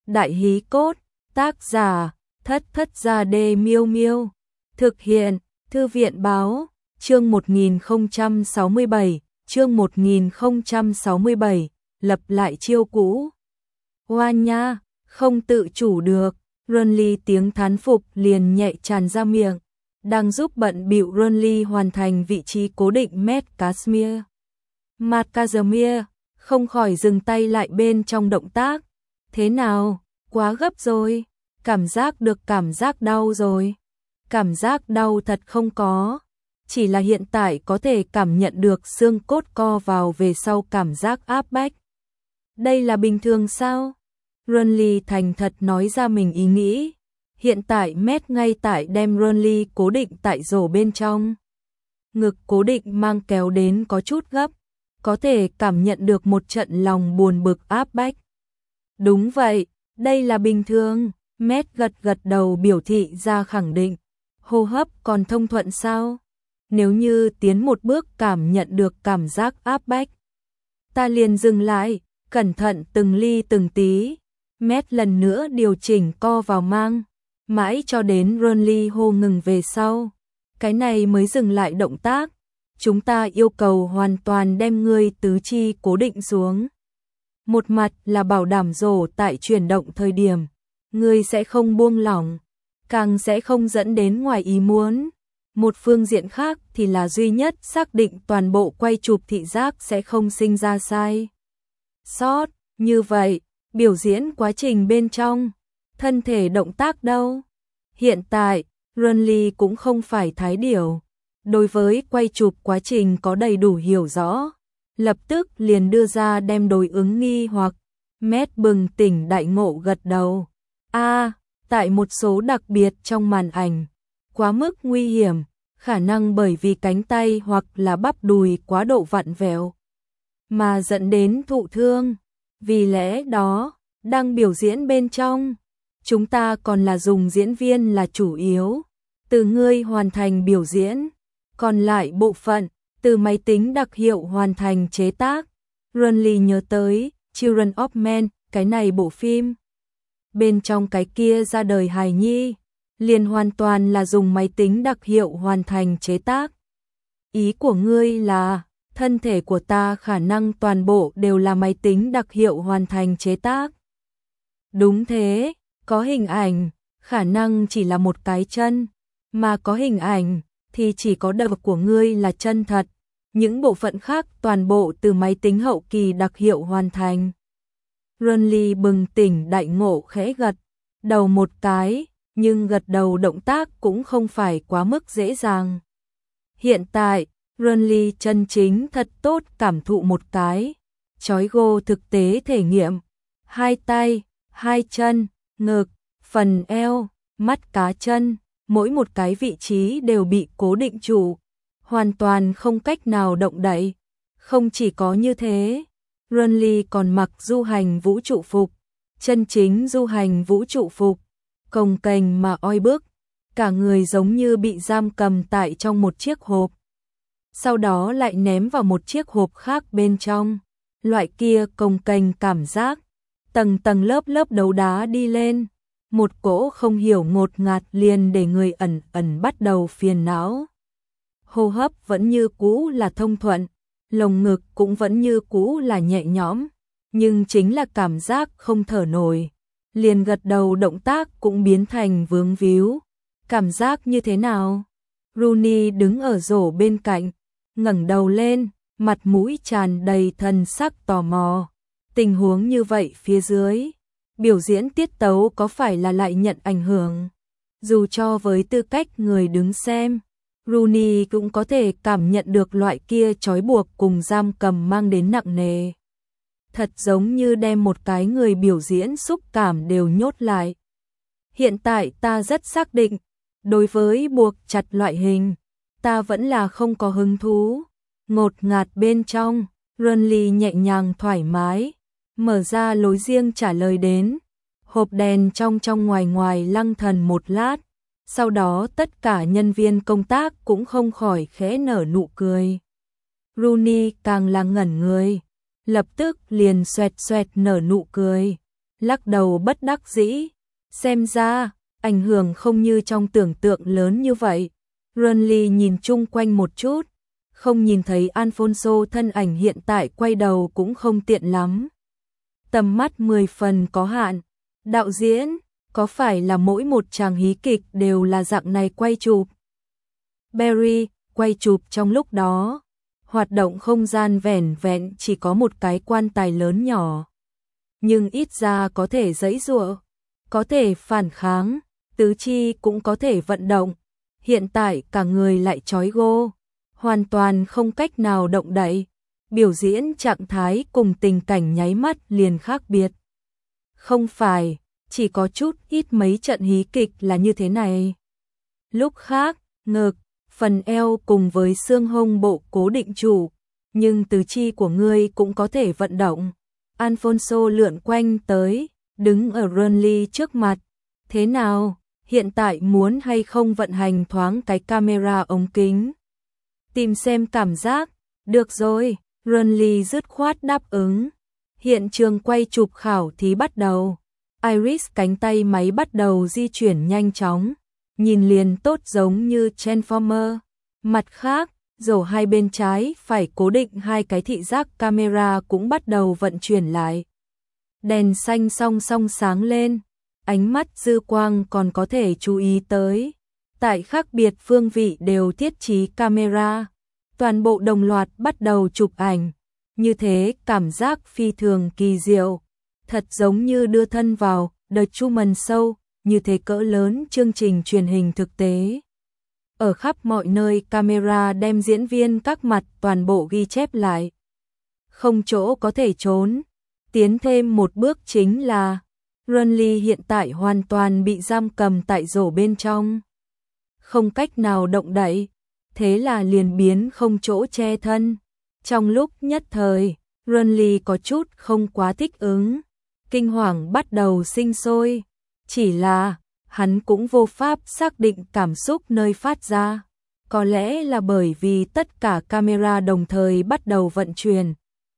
Đại hí cốt, tác giả, Thất Thất Gia Đê Miêu Miêu. Thực hiện, Thư viện báo, chương 1067, chương 1067, lập lại chiêu cũ. Oan nha, không tự chủ được, Runly tiếng thán phục liền nhẹ tràn ra miệng. Đang giúp bận bịu Runly hoàn thành vị trí cố định Matt Casimir. Matt Casimir không khỏi dừng tay lại bên trong động tác. Thế nào, quá gấp rồi, cảm giác được cảm giác đau rồi. Cảm giác đau thật không có, chỉ là hiện tại có thể cảm nhận được xương cốt co vào về sau cảm giác áp bách. Đây là bình thường sao? Runly thành thật nói ra mình ý nghĩ. Hiện tại Matt ngay tại đem Runly cố định tại rổ bên trong. Ngực cố định mang kéo đến có chút gấp, có thể cảm nhận được một trận lòng buồn bực áp bách. Đúng vậy, đây là bình thường, Matt gật gật đầu biểu thị ra khẳng định. Hô hấp còn thông thuận sao? Nếu như tiến một bước cảm nhận được cảm giác áp bách, ta liền dừng lại, cẩn thận từng ly từng tí. Matt lần nữa điều chỉnh co vào mang, mãi cho đến Runly hô ngừng về sau. Cái này mới dừng lại động tác. Chúng ta yêu cầu hoàn toàn đem ngươi tứ chi cố định xuống. Một mặt là bảo đảm rổ tại chuyển động thời điểm, ngươi sẽ không buông lỏng, càng sẽ không dẫn đến ngoài ý muốn. Một phương diện khác thì là duy nhất xác định toàn bộ quay chụp thị giác sẽ không sinh ra sai sót. Như vậy, biểu diễn quá trình bên trong, thân thể động tác đâu? Hiện tại, Runly cũng không phải thái điểu. Đối với quay chụp quá trình có đầy đủ hiểu rõ, lập tức liền đưa ra đem đối ứng nghi hoặc. Matt bừng tỉnh đại ngộ gật đầu. Tại một số đặc biệt trong màn ảnh, quá mức nguy hiểm, khả năng bởi vì cánh tay hoặc là bắp đùi quá độ vặn vẹo mà dẫn đến thụ thương. Vì lẽ đó, đang biểu diễn bên trong, chúng ta còn là dùng diễn viên là chủ yếu. Từ ngươi hoàn thành biểu diễn, còn lại bộ phận, từ máy tính đặc hiệu hoàn thành chế tác. Runly nhớ tới Children of Men, cái này bộ phim. Bên trong cái kia ra đời hài nhi, liền hoàn toàn là dùng máy tính đặc hiệu hoàn thành chế tác. Ý của ngươi là, thân thể của ta khả năng toàn bộ đều là máy tính đặc hiệu hoàn thành chế tác. Đúng thế, có hình ảnh, khả năng chỉ là một cái chân, mà có hình ảnh, thì chỉ có đầu của ngươi là chân thật. Những bộ phận khác toàn bộ từ máy tính hậu kỳ đặc hiệu hoàn thành. Runly bừng tỉnh đại ngộ khẽ gật đầu một cái, nhưng gật đầu động tác cũng không phải quá mức dễ dàng. Hiện tại, Runly chân chính thật tốt cảm thụ một cái chói gô thực tế thể nghiệm. Hai tay, hai chân, ngực, phần eo, mắt cá chân, mỗi một cái vị trí đều bị cố định trụ, hoàn toàn không cách nào động đậy. Không chỉ có như thế, Runly còn mặc du hành vũ trụ phục, chân chính du hành vũ trụ phục, cồng kềnh mà oi bức, cả người giống như bị giam cầm tại trong một chiếc hộp, sau đó lại ném vào một chiếc hộp khác bên trong. Loại kia cồng kềnh cảm giác, tầng tầng lớp lớp đấu đá đi lên, một cỗ không hiểu ngột ngạt liền để người ẩn ẩn bắt đầu phiền não. Hô hấp vẫn như cũ là thông thuận, lồng ngực cũng vẫn như cũ là nhẹ nhõm, nhưng chính là cảm giác không thở nổi. Liền gật đầu động tác cũng biến thành vướng víu. Cảm giác như thế nào? Rooney đứng ở rổ bên cạnh, ngẩng đầu lên, mặt mũi tràn đầy thần sắc tò mò. Tình huống như vậy phía dưới, biểu diễn tiết tấu có phải là lại nhận ảnh hưởng? Dù cho với tư cách người đứng xem, Rooney cũng có thể cảm nhận được loại kia trói buộc cùng giam cầm mang đến nặng nề. Thật giống như đem một cái người biểu diễn xúc cảm đều nhốt lại. Hiện tại ta rất xác định, đối với buộc chặt loại hình, ta vẫn là không có hứng thú. Ngột ngạt bên trong, Runly nhẹ nhàng thoải mái, mở ra lối riêng trả lời đến. Hộp đèn trong trong ngoài ngoài lăng thần một lát, sau đó tất cả nhân viên công tác cũng không khỏi khẽ nở nụ cười. Rooney càng là ngẩn người, lập tức liền xoẹt xoẹt nở nụ cười. lắc đầu bất đắc dĩ. Xem ra, ảnh hưởng không như trong tưởng tượng lớn như vậy. Renly nhìn chung quanh một chút, không nhìn thấy Alfonso thân ảnh hiện tại, quay đầu cũng không tiện lắm. Tầm mắt 10 phần có hạn. Đạo diễn, có phải là mỗi một chàng hí kịch đều là dạng này quay chụp? Barry, quay chụp trong lúc đó, hoạt động không gian vẻn vẹn chỉ có một cái quan tài lớn nhỏ. Nhưng ít ra có thể giãy giụa, có thể phản kháng, tứ chi cũng có thể vận động. Hiện tại cả người lại trói gô, hoàn toàn không cách nào động đậy. Biểu diễn trạng thái cùng tình cảnh nháy mắt liền khác biệt. Không phải, chỉ có chút ít mấy trận hí kịch là như thế này. Lúc khác, ngực, phần eo cùng với xương hông bộ cố định trụ, nhưng tứ chi của ngươi cũng có thể vận động. Alfonso lượn quanh tới, đứng ở Renly trước mặt. Thế nào, hiện tại muốn hay không vận hành thoáng cái camera ống kính? Tìm xem cảm giác. Được rồi, Renly dứt khoát đáp ứng. Hiện trường quay chụp khảo thí bắt đầu. Iris cánh tay máy bắt đầu di chuyển nhanh chóng, nhìn liền tốt giống như Transformer. Mặt khác, rổ hai bên trái phải cố định hai cái thị giác camera cũng bắt đầu vận chuyển lại. Đèn xanh song song sáng lên, ánh mắt dư quang còn có thể chú ý tới. Tại khác biệt phương vị đều thiết trí camera, toàn bộ đồng loạt bắt đầu chụp ảnh. Như thế cảm giác phi thường kỳ diệu, thật giống như đưa thân vào The Truman Show, như thế cỡ lớn chương trình truyền hình thực tế. Ở khắp mọi nơi camera đem diễn viên các mặt toàn bộ ghi chép lại. Không chỗ có thể trốn. Tiến thêm một bước chính là Renly hiện tại hoàn toàn bị giam cầm tại rổ bên trong, không cách nào động đậy, thế là liền biến không chỗ che thân. Trong lúc nhất thời, Renly có chút không quá thích ứng, kinh hoàng bắt đầu sinh sôi, chỉ là hắn cũng vô pháp xác định cảm xúc nơi phát ra. Có lẽ là bởi vì tất cả camera đồng thời bắt đầu vận chuyển,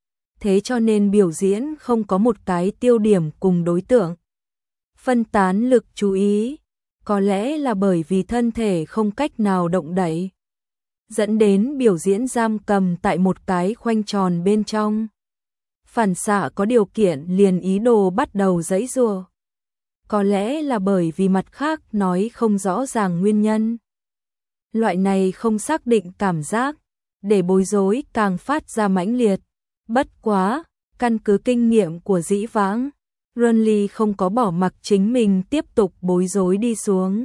thế cho nên biểu diễn không có một cái tiêu điểm cùng đối tượng. Phân tán lực chú ý, có lẽ là bởi vì thân thể không cách nào động đậy, dẫn đến biểu diễn giam cầm tại một cái khoanh tròn bên trong. Phản xạ có điều kiện liền ý đồ bắt đầu giãy giụa. Có lẽ là bởi vì mặt khác nói không rõ ràng nguyên nhân. Loại này không xác định cảm giác, để bối rối càng phát ra mãnh liệt. Bất quá, căn cứ kinh nghiệm của dĩ vãng, Renly không có bỏ mặc chính mình tiếp tục bối rối đi xuống,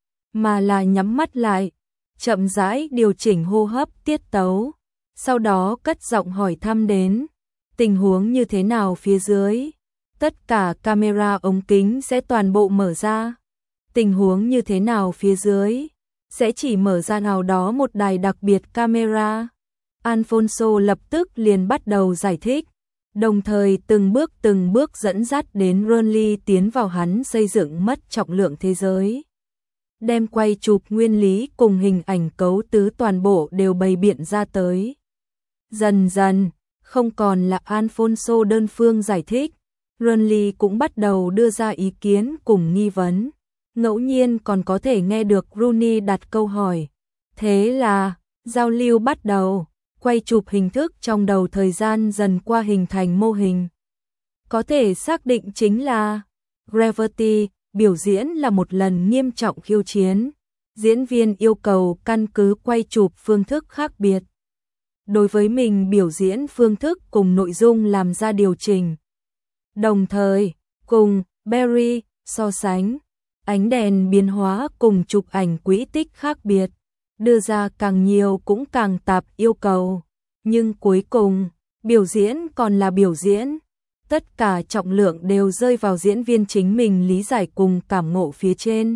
mà là nhắm mắt lại, chậm rãi điều chỉnh hô hấp tiết tấu, sau đó cất giọng hỏi thăm đến, tình huống như thế nào phía dưới? Tất cả camera ống kính sẽ toàn bộ mở ra. Tình huống như thế nào phía dưới? Sẽ chỉ mở ra nào đó một đài đặc biệt camera. Alfonso lập tức liền bắt đầu giải thích, đồng thời từng bước dẫn dắt đến Renly tiến vào hắn xây dựng mất trọng lượng thế giới. Đem quay chụp nguyên lý cùng hình ảnh cấu tứ toàn bộ đều bày biện ra tới. Dần dần, không còn là Alfonso đơn phương giải thích, Renly cũng bắt đầu đưa ra ý kiến cùng nghi vấn. Ngẫu nhiên còn có thể nghe được Rooney đặt câu hỏi. Thế là, giao lưu bắt đầu, quay chụp hình thức trong đầu thời gian dần qua hình thành mô hình. Có thể xác định chính là Gravity, biểu diễn là một lần nghiêm trọng khiêu chiến. Diễn viên yêu cầu căn cứ quay chụp phương thức khác biệt, đối với mình biểu diễn phương thức cùng nội dung làm ra điều chỉnh. Đồng thời, cùng Barry so sánh, ánh đèn biến hóa cùng chụp ảnh quỹ tích khác biệt, đưa ra càng nhiều cũng càng tạp yêu cầu. Nhưng cuối cùng, biểu diễn còn là biểu diễn. Tất cả trọng lượng đều rơi vào diễn viên chính mình lý giải cùng cảm ngộ phía trên.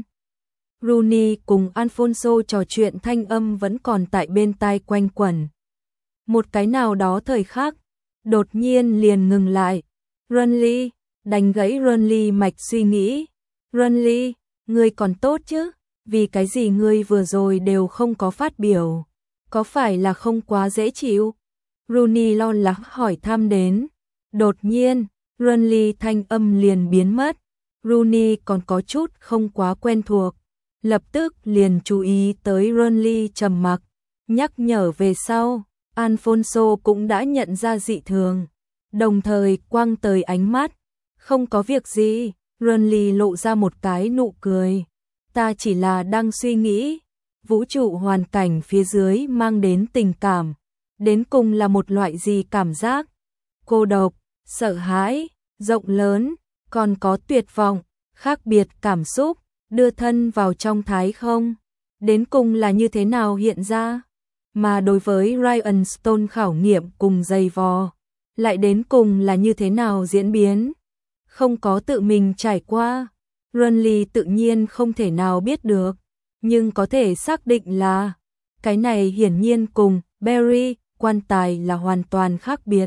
Rooney cùng Alfonso trò chuyện thanh âm vẫn còn tại bên tai quanh quẩn. Một cái nào đó thời khắc, đột nhiên liền ngừng lại. Renly, đánh gãy Renly mạch suy nghĩ. Renly, ngươi còn tốt chứ? Vì cái gì ngươi vừa rồi đều không có phát biểu? Có phải là không quá dễ chịu? Rooney lo lắng hỏi thăm đến. Đột nhiên, Runly thanh âm liền biến mất. Rooney còn có chút không quá quen thuộc, lập tức liền chú ý tới Runly trầm mặc, nhắc nhở về sau, Alfonso cũng đã nhận ra dị thường, đồng thời quăng tới ánh mắt. Không có việc gì, Runly lộ ra một cái nụ cười. Ta chỉ là đang suy nghĩ, vũ trụ hoàn cảnh phía dưới mang đến tình cảm, đến cùng là một loại gì cảm giác? Cô độc, sợ hãi, rộng lớn, còn có tuyệt vọng, khác biệt cảm xúc, đưa thân vào trong thái không. Đến cùng là như thế nào hiện ra? Mà đối với Ryan Stone khảo nghiệm cùng dày vò, lại đến cùng là như thế nào diễn biến? Không có tự mình trải qua, Runly tự nhiên không thể nào biết được, nhưng có thể xác định là cái này hiển nhiên cùng Barry quan tài là hoàn toàn khác biệt.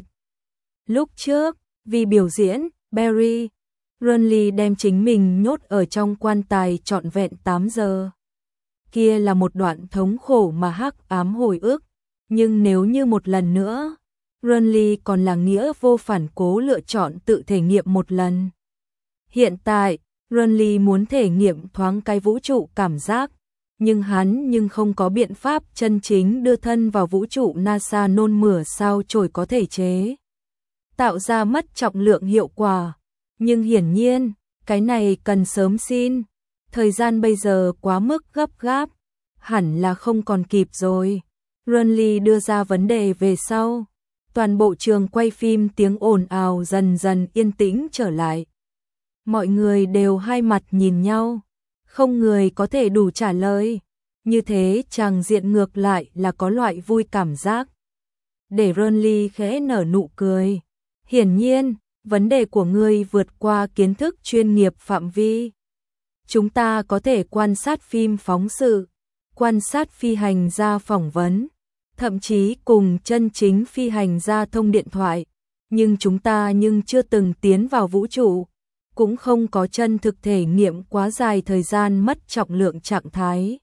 Lúc trước, vì biểu diễn Barry, Runly đem chính mình nhốt ở trong quan tài trọn vẹn 8 giờ. Kia là một đoạn thống khổ mà hắc ám hồi ức, nhưng nếu như một lần nữa, Runly còn là nghĩa vô phản cố lựa chọn tự thể nghiệm một lần. Hiện tại, Runly muốn thể nghiệm thoáng cái vũ trụ cảm giác, nhưng hắn không có biện pháp chân chính đưa thân vào vũ trụ. NASA nôn mửa sao chổi có thể chế tạo ra mất trọng lượng hiệu quả, nhưng hiển nhiên, cái này cần sớm xin. Thời gian bây giờ quá mức gấp gáp, hẳn là không còn kịp rồi. Runly đưa ra vấn đề về sau, toàn bộ trường quay phim tiếng ồn ào dần dần yên tĩnh trở lại. Mọi người đều hai mặt nhìn nhau, không người có thể đủ trả lời. Như thế chàng diện ngược lại là có loại vui cảm giác. Để Runly khẽ nở nụ cười. Hiển nhiên, vấn đề của ngươi vượt qua kiến thức chuyên nghiệp phạm vi. Chúng ta có thể quan sát phim phóng sự, quan sát phi hành gia phỏng vấn, thậm chí cùng chân chính phi hành gia thông điện thoại, nhưng chúng ta chưa từng tiến vào vũ trụ, cũng không có chân thực thể nghiệm quá dài thời gian mất trọng lượng trạng thái.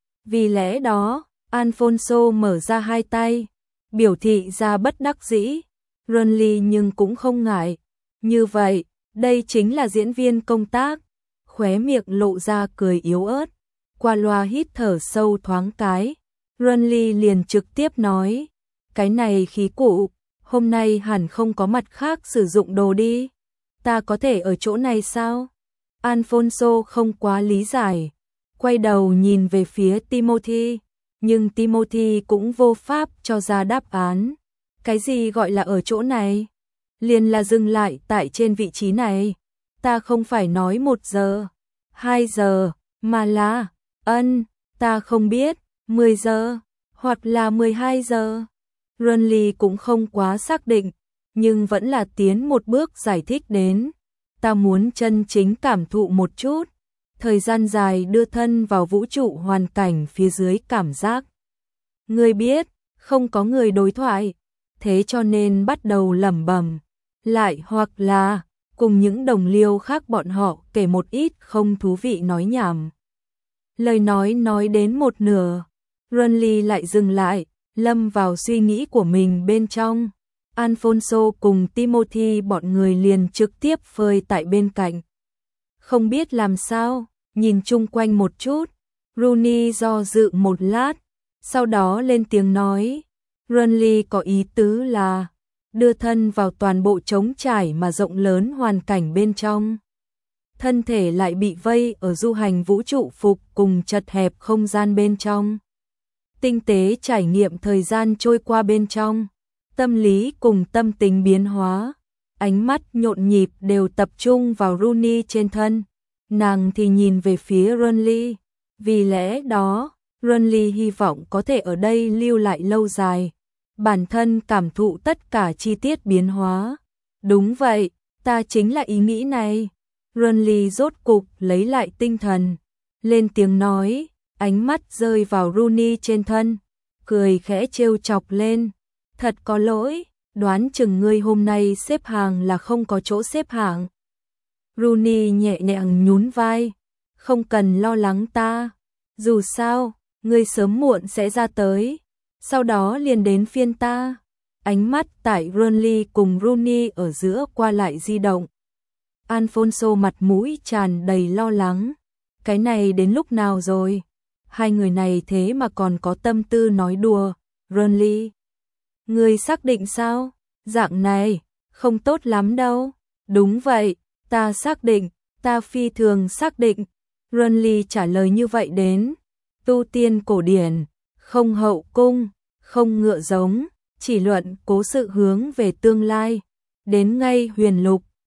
Vì lẽ đó, Alfonso mở ra hai tay, biểu thị ra bất đắc dĩ. Runly nhưng cũng không ngại. Như vậy, đây chính là diễn viên công tác. Khóe miệng lộ ra cười yếu ớt, qua loa hít thở sâu thoáng cái. Runly liền trực tiếp nói, cái này khí cụ, hôm nay hẳn không có mặt khác sử dụng đồ đi. Ta có thể ở chỗ này sao? Alfonso không quá lý giải, quay đầu nhìn về phía Timothy, nhưng Timothy cũng vô pháp cho ra đáp án. Cái gì gọi là ở chỗ này? Liền là dừng lại tại trên vị trí này. Ta không phải nói 1 giờ, 2 giờ, mà là, ta không biết, 10 giờ, hoặc là 12 giờ. Runly cũng không quá xác định, nhưng vẫn là tiến một bước giải thích đến. Ta muốn chân chính cảm thụ một chút, thời gian dài đưa thân vào vũ trụ hoàn cảnh phía dưới cảm giác. Ngươi biết, không có người đối thoại, thế cho nên bắt đầu lẩm bẩm, lại hoặc là cùng những đồng liêu khác bọn họ kể một ít không thú vị nói nhảm. Lời nói đến một nửa, Runly lại dừng lại, lâm vào suy nghĩ của mình bên trong. Alfonso cùng Timothy bọn người liền trực tiếp phơi tại bên cạnh. Không biết làm sao, nhìn chung quanh một chút, Rooney do dự một lát, sau đó lên tiếng nói, Runly có ý tứ là đưa thân vào toàn bộ trống trải mà rộng lớn hoàn cảnh bên trong. Thân thể lại bị vây ở du hành vũ trụ phục cùng chật hẹp không gian bên trong. Tinh tế trải nghiệm thời gian trôi qua bên trong, tâm lý cùng tâm tình biến hóa, ánh mắt nhộn nhịp đều tập trung vào Rooney trên thân. Nàng thì nhìn về phía Runly, vì lẽ đó, Runly hy vọng có thể ở đây lưu lại lâu dài, bản thân cảm thụ tất cả chi tiết biến hóa. Đúng vậy, ta chính là ý nghĩ này. Runly rốt cục lấy lại tinh thần, lên tiếng nói, ánh mắt rơi vào Rooney trên thân, cười khẽ trêu chọc lên. Thật có lỗi, đoán chừng ngươi hôm nay xếp hàng là không có chỗ xếp hạng. Rooney nhẹ nhàng nhún vai, không cần lo lắng ta, dù sao, ngươi sớm muộn sẽ ra tới, sau đó liền đến phiên ta. Ánh mắt tại Burnley cùng Rooney ở giữa qua lại di động. Alphonso mặt mũi tràn đầy lo lắng. Cái này đến lúc nào rồi? Hai người này thế mà còn có tâm tư nói đùa. Burnley, người xác định sao? Dạng này, không tốt lắm đâu. Đúng vậy, ta xác định, ta phi thường xác định. Burnley trả lời như vậy đến. Tu tiên cổ điển, không hậu cung, không ngựa giống, chỉ luận cố sự hướng về tương lai. Đến ngay huyền lục,